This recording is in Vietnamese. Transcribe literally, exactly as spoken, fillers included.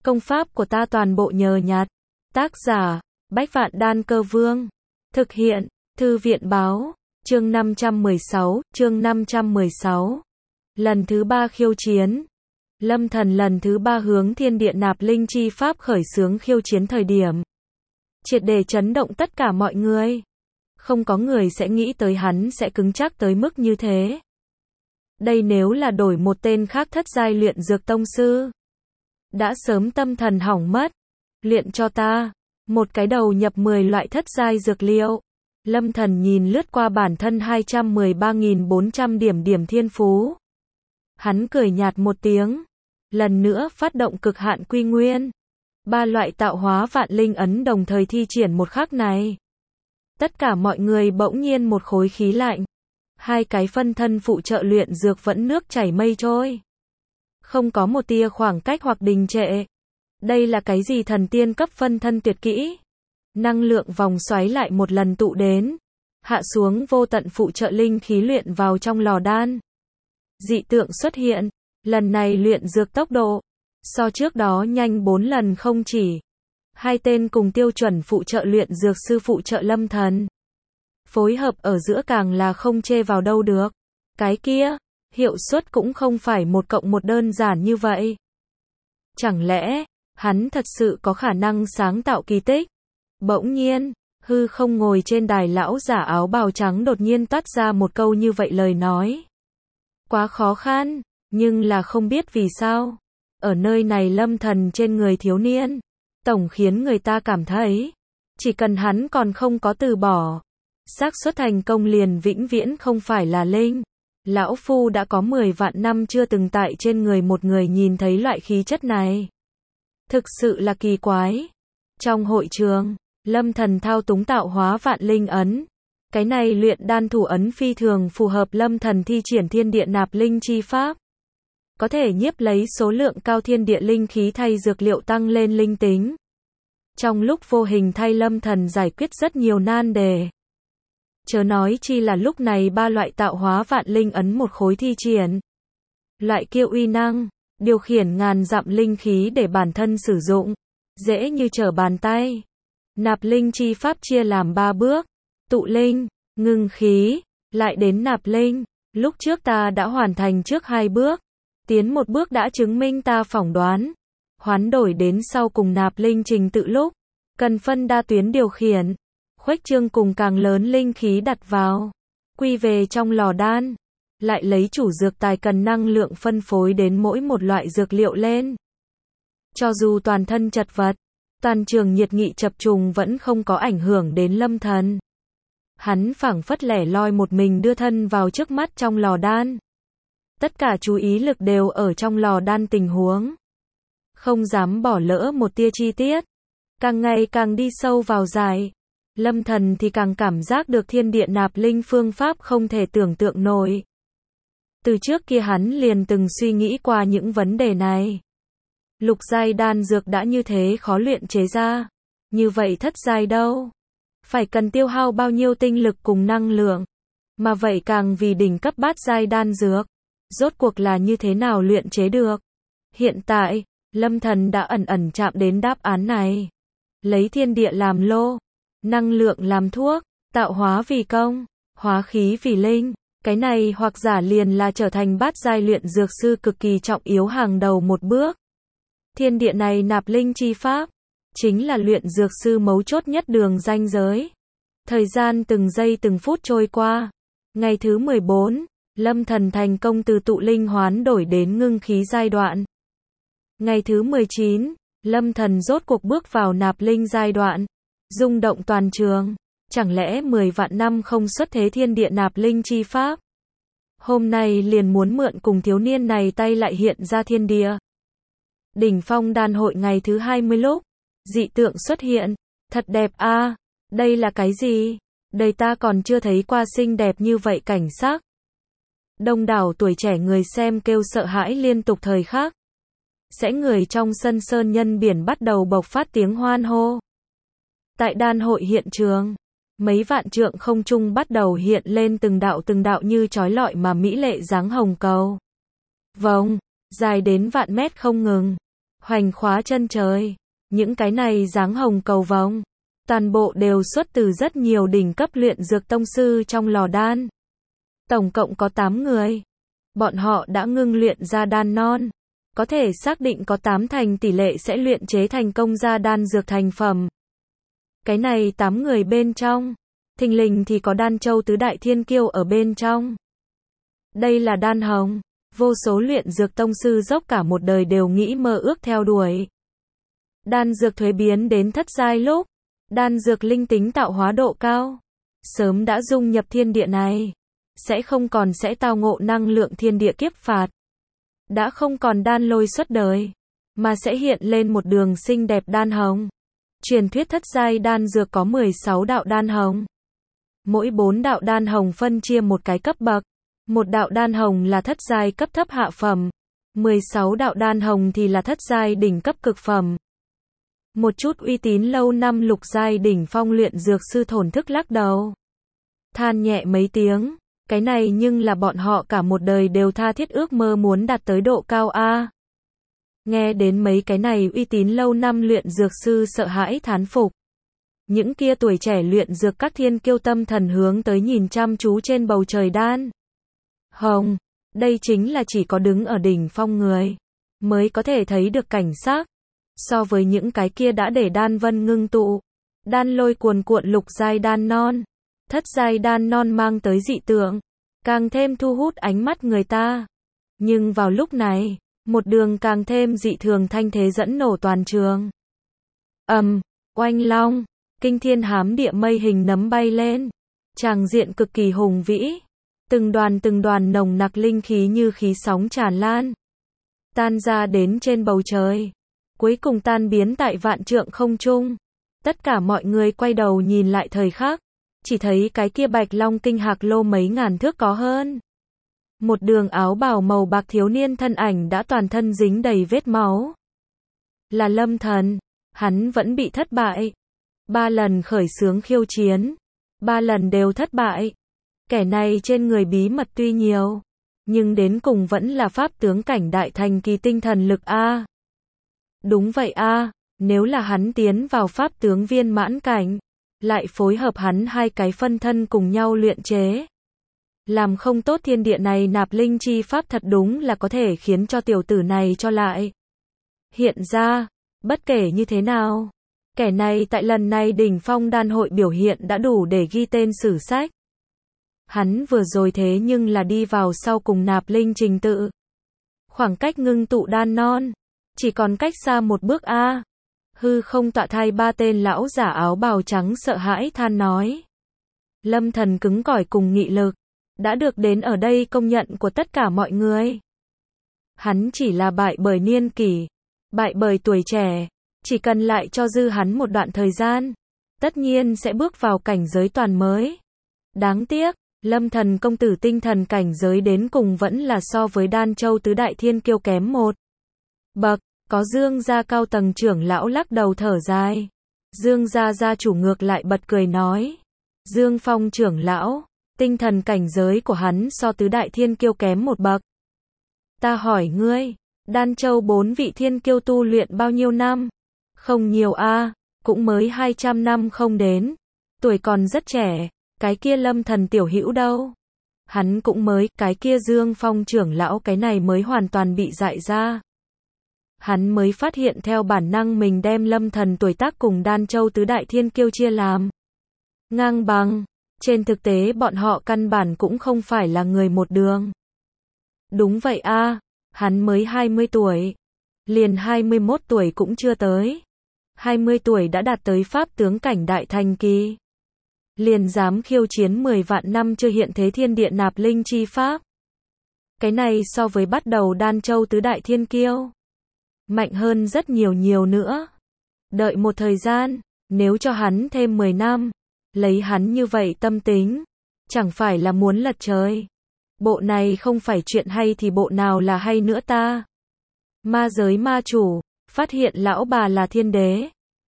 Công pháp của ta toàn bộ nhờ nhặt. Tác giả, Bách Vạn Đan Cơ Vương. Thực hiện, Thư viện Báo. Chương năm trăm mười sáu, chương năm trăm mười sáu. Lần thứ ba khiêu chiến. Lâm Thần lần thứ ba hướng thiên địa nạp linh chi pháp khởi xướng khiêu chiến thời điểm. Triệt để chấn động tất cả mọi người. Không có người sẽ nghĩ tới hắn sẽ cứng chắc tới mức như thế. Đây nếu là đổi một tên khác thất giai luyện dược tông sư. Đã sớm tâm thần hỏng mất. Luyện cho ta. Một cái đầu nhập mười loại thất giai dược liệu. Lâm Thần nhìn lướt qua bản thân hai trăm mười ba nghìn bốn trăm điểm điểm thiên phú. Hắn cười nhạt một tiếng. Lần nữa phát động cực hạn quy nguyên. Ba loại tạo hóa vạn linh ấn đồng thời thi triển một khắc này. Tất cả mọi người bỗng nhiên một khối khí lạnh. Hai cái phân thân phụ trợ luyện dược vẫn nước chảy mây trôi. Không có một tia khoảng cách hoặc đình trệ. Đây là cái gì thần tiên cấp phân thân tuyệt kỹ? Năng lượng vòng xoáy lại một lần tụ đến. Hạ xuống vô tận phụ trợ linh khí luyện vào trong lò đan. Dị tượng xuất hiện. Lần này luyện dược tốc độ. So trước đó nhanh bốn lần không chỉ. Hai tên cùng tiêu chuẩn phụ trợ luyện dược sư phụ trợ Lâm Thần. Phối hợp ở giữa càng là không chê vào đâu được. Cái kia, hiệu suất cũng không phải một cộng một đơn giản như vậy. Chẳng lẽ, hắn thật sự có khả năng sáng tạo kỳ tích? Bỗng nhiên, hư không ngồi trên đài lão giả áo bào trắng đột nhiên toát ra một câu như vậy lời nói. Quá khó khăn, nhưng là không biết vì sao. Ở nơi này Lâm Thần trên người thiếu niên. Tổng khiến người ta cảm thấy, chỉ cần hắn còn không có từ bỏ. Xác suất thành công liền vĩnh viễn không phải là linh. Lão Phu đã có mười vạn năm chưa từng tại trên người một người nhìn thấy loại khí chất này. Thực sự là kỳ quái. Trong hội trường, Lâm Thần thao túng tạo hóa vạn linh ấn. Cái này luyện đan thủ ấn phi thường phù hợp Lâm Thần thi triển thiên địa nạp linh chi pháp. Có thể nhiếp lấy số lượng cao thiên địa linh khí thay dược liệu tăng lên linh tính. Trong lúc vô hình thay Lâm Thần giải quyết rất nhiều nan đề. Chớ nói chi là lúc này ba loại tạo hóa vạn linh ấn một khối thi triển. Loại kia uy năng, điều khiển ngàn dặm linh khí để bản thân sử dụng. Dễ như trở bàn tay. Nạp linh chi pháp chia làm ba bước. Tụ linh, ngưng khí, lại đến nạp linh. Lúc trước ta đã hoàn thành trước hai bước. Tiến một bước đã chứng minh ta phỏng đoán. Hoán đổi đến sau cùng nạp linh trình tự lúc. Cần phân đa tuyến điều khiển. Khuếch trương cùng càng lớn linh khí đặt vào. Quy về trong lò đan. Lại lấy chủ dược tài cần năng lượng phân phối đến mỗi một loại dược liệu lên. Cho dù toàn thân chật vật. Toàn trường nhiệt nghị chập trùng vẫn không có ảnh hưởng đến Lâm Thần. Hắn phảng phất lẻ loi một mình đưa thân vào trước mắt trong lò đan. Tất cả chú ý lực đều ở trong lò đan tình huống. Không dám bỏ lỡ một tia chi tiết. Càng ngày càng đi sâu vào dài. Lâm Thần thì càng cảm giác được thiên địa nạp linh phương pháp không thể tưởng tượng nổi. Từ trước kia hắn liền từng suy nghĩ qua những vấn đề này. Lục giai đan dược đã như thế khó luyện chế ra. Như vậy thất giai đâu? Phải cần tiêu hao bao nhiêu tinh lực cùng năng lượng? Mà vậy càng vì đỉnh cấp bát giai đan dược. Rốt cuộc là như thế nào luyện chế được? Hiện tại, Lâm Thần đã ẩn ẩn chạm đến đáp án này. Lấy thiên địa làm lô, năng lượng làm thuốc, tạo hóa vì công, hóa khí vì linh. Cái này hoặc giả liền là trở thành bát giai luyện dược sư cực kỳ trọng yếu hàng đầu một bước. Thiên địa này nạp linh chi pháp, chính là luyện dược sư mấu chốt nhất đường ranh giới. Thời gian từng giây từng phút trôi qua. Ngày thứ mười bốn, Lâm Thần thành công từ tụ linh hoán đổi đến ngưng khí giai đoạn. Ngày thứ mười chín, Lâm Thần rốt cuộc bước vào nạp linh giai đoạn. Rung động toàn trường. Chẳng lẽ mười vạn năm không xuất thế thiên địa nạp linh chi pháp? Hôm nay liền muốn mượn cùng thiếu niên này tay lại hiện ra thiên địa. Đỉnh phong đan hội ngày thứ hai mươi lúc. Dị tượng xuất hiện. Thật đẹp a. À, đây là cái gì? Đời ta còn chưa thấy qua xinh đẹp như vậy cảnh sắc. Đông đảo tuổi trẻ người xem kêu sợ hãi liên tục thời khắc. Sẽ người trong sân sơn nhân biển bắt đầu bộc phát tiếng hoan hô. Tại đan hội hiện trường, mấy vạn trượng không trung bắt đầu hiện lên từng đạo từng đạo như chói lọi mà mỹ lệ dáng hồng cầu. Vòng, dài đến vạn mét không ngừng. hoành khóa chân trời. Những cái này dáng hồng cầu vồng, toàn bộ đều xuất từ rất nhiều đỉnh cấp luyện dược tông sư trong lò đan. Tổng cộng có tám người. Bọn họ đã ngưng luyện ra đan non. Có thể xác định có tám thành tỷ lệ sẽ luyện chế thành công ra đan dược thành phẩm. Cái này tám người bên trong, thình lình thì có Đan Châu tứ đại thiên kiêu ở bên trong. Đây là đan hồng, vô số luyện dược tông sư dốc cả một đời đều nghĩ mơ ước theo đuổi. Đan dược thuế biến đến thất giai lúc, đan dược linh tính tạo hóa độ cao, sớm đã dung nhập thiên địa này, sẽ không còn sẽ tao ngộ năng lượng thiên địa kiếp phạt. Đã không còn đan lôi xuất đời, mà sẽ hiện lên một đường xinh đẹp đan hồng. Truyền thuyết thất giai đan dược có mười sáu đạo đan hồng. Mỗi bốn đạo đan hồng phân chia một cái cấp bậc. Một đạo đan hồng là thất giai cấp thấp hạ phẩm. mười sáu đạo đan hồng thì là thất giai đỉnh cấp cực phẩm. Một chút uy tín lâu năm lục giai đỉnh phong luyện dược sư thổn thức lắc đầu. Than nhẹ mấy tiếng. Cái này nhưng là bọn họ cả một đời đều tha thiết ước mơ muốn đạt tới độ cao A. Nghe đến mấy cái này uy tín lâu năm luyện dược sư sợ hãi thán phục. Những kia tuổi trẻ luyện dược các thiên kiêu tâm thần hướng tới nhìn chăm chú trên bầu trời đan hồng. Đây chính là chỉ có đứng ở đỉnh phong người mới có thể thấy được cảnh sắc. So với những cái kia đã để đan vân ngưng tụ, đan lôi cuồn cuộn lục giai đan non, thất giai đan non mang tới dị tượng, càng thêm thu hút ánh mắt người ta. Nhưng vào lúc này, một đường càng thêm dị thường thanh thế dẫn nổ toàn trường. Ầm, um, oanh long, kinh thiên hám địa mây hình nấm bay lên, tràng diện cực kỳ hùng vĩ, từng đoàn từng đoàn nồng nặc linh khí như khí sóng tràn lan, tan ra đến trên bầu trời, cuối cùng tan biến tại vạn trượng không trung. Tất cả mọi người quay đầu nhìn lại thời khắc, chỉ thấy cái kia bạch long kinh hạc lô mấy ngàn thước có hơn. Một đường áo bào màu bạc thiếu niên thân ảnh đã toàn thân dính đầy vết máu. Là Lâm Thần, hắn vẫn bị thất bại. Ba lần khởi xướng khiêu chiến, ba lần đều thất bại. Kẻ này trên người bí mật tuy nhiều, nhưng đến cùng vẫn là pháp tướng cảnh đại thành kỳ tinh thần lực A. Đúng vậy A, nếu là hắn tiến vào pháp tướng viên mãn cảnh, lại phối hợp hắn hai cái phân thân cùng nhau luyện chế. Làm không tốt thiên địa này nạp linh chi pháp thật đúng là có thể khiến cho tiểu tử này cho lại. Hiện ra, bất kể như thế nào, kẻ này tại lần này đỉnh phong đan hội biểu hiện đã đủ để ghi tên sử sách. Hắn vừa rồi thế nhưng là đi vào sau cùng nạp linh trình tự. Khoảng cách ngưng tụ đan non, chỉ còn cách xa một bước A. Hư không tọa thai ba tên lão giả áo bào trắng sợ hãi than nói. Lâm Thần cứng cỏi cùng nghị lực, đã được đến ở đây công nhận của tất cả mọi người. Hắn chỉ là bại bởi niên kỷ, bại bởi tuổi trẻ, chỉ cần lại cho dư hắn một đoạn thời gian, tất nhiên sẽ bước vào cảnh giới toàn mới. Đáng tiếc, Lâm Thần công tử tinh thần cảnh giới đến cùng vẫn là so với Đan Châu tứ đại thiên kiêu kém một bậc. Có Dương gia cao tầng trưởng lão lắc đầu thở dài. Dương gia gia chủ ngược lại bật cười nói. Dương Phong trưởng lão, tinh thần cảnh giới của hắn so tứ đại thiên kiêu kém một bậc. Ta hỏi ngươi, Đan Châu bốn vị thiên kiêu tu luyện bao nhiêu năm? Không nhiều a, cũng mới hai trăm năm không đến. Tuổi còn rất trẻ, cái kia Lâm Thần tiểu hữu đâu? Hắn cũng mới, cái kia Dương Phong trưởng lão cái này mới hoàn toàn bị dại ra. Hắn mới phát hiện theo bản năng mình đem Lâm Thần tuổi tác cùng Đan Châu tứ đại thiên kiêu chia làm ngang bằng. Trên thực tế bọn họ căn bản cũng không phải là người một đường. Đúng vậy a, hắn mới hai mươi tuổi, liền hai mươi mốt tuổi cũng chưa tới. hai mươi tuổi đã đạt tới pháp tướng cảnh đại thành kỳ. Liền dám khiêu chiến mười vạn năm chưa hiện thế thiên địa nạp linh chi pháp. Cái này so với bắt đầu Đan Châu tứ đại thiên kiêu mạnh hơn rất nhiều nhiều nữa. Đợi một thời gian, nếu cho hắn thêm mười năm, lấy hắn như vậy tâm tính, chẳng phải là muốn lật trời. Bộ này không phải chuyện hay thì bộ nào là hay nữa ta. Ma giới ma chủ, phát hiện lão bà là thiên đế.